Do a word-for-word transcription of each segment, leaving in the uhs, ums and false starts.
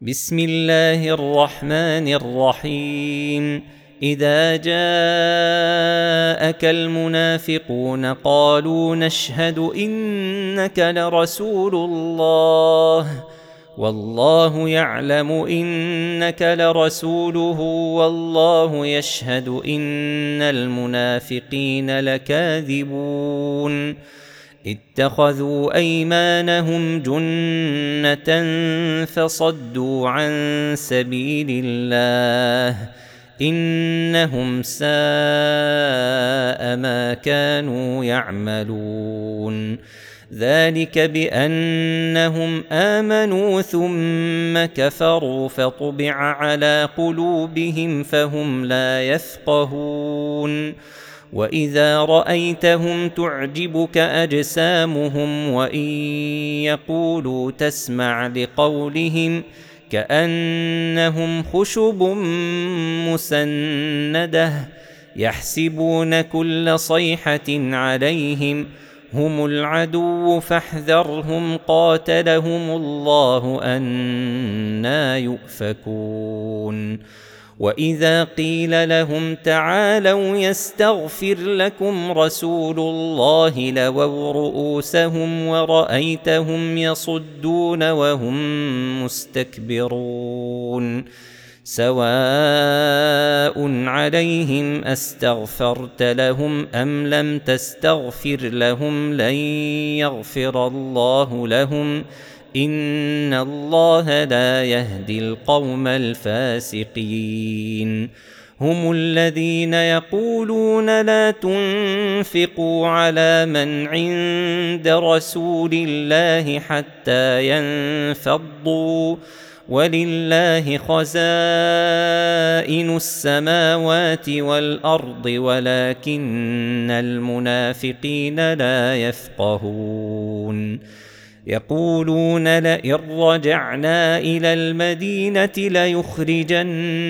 بسم الله الرحمن الرحيم. إذا جاءك المنافقون قالوا نشهد إنك لرسول الله والله يعلم إنك لرسوله والله يشهد إن المنافقين لكاذبون. اتخذوا أيمانهم جنة فصدوا عن سبيل الله إنهم ساء ما كانوا يعملون. ذلك بأنهم آمنوا ثم كفروا فطبع على قلوبهم فهم لا يفقهون. وإذا رأيتهم تعجبك أجسامهم وإن يقولوا تسمع لقولهم كأنهم خشب مسندة يحسبون كل صيحة عليهم هم العدو فاحذرهم قاتلهم الله أنى يؤفكون. وإذا قيل لهم تعالوا يستغفر لكم رسول الله لووا رؤوسهم ورأيتهم يصدون وهم مستكبرون. سواء عليهم أستغفرت لهم أم لم تستغفر لهم لن يغفر الله لهم إن الله لا يهدي القوم الفاسقين. هم الذين يقولون لا تنفقوا على من عند رسول الله حتى ينفضوا ولله خزائن السماوات والأرض ولكن المنافقين لا يفقهون. يقولون لئن رجعنا إلى المدينة ليخرجن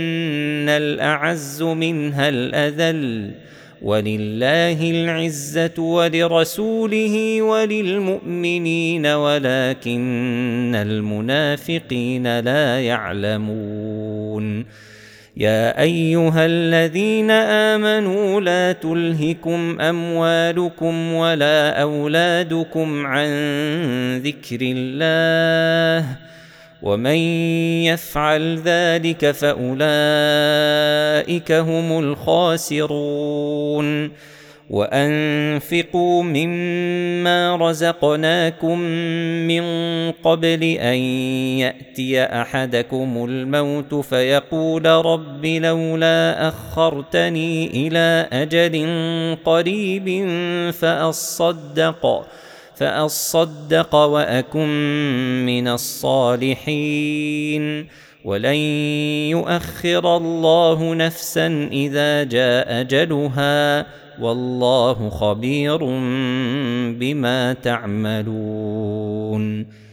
الأعز منها الأذل ولله العزة ولرسوله وللمؤمنين ولكن المنافقين لا يعلمون. يا أيها الذين آمنوا لا تلهكم أموالكم ولا أولادكم عن ذكر الله ومن يفعل ذلك فأولئك هم الخاسرون. وأنفقوا مما رزقناكم من قبل أن يأتي أحدكم الموت فيقول رب لولا أخرتني إلى أجل قريب فأصدق فأصدق وأكن من الصالحين ولن يؤخر الله نفسا إذا جاء أجلها والله خبير بما تعملون.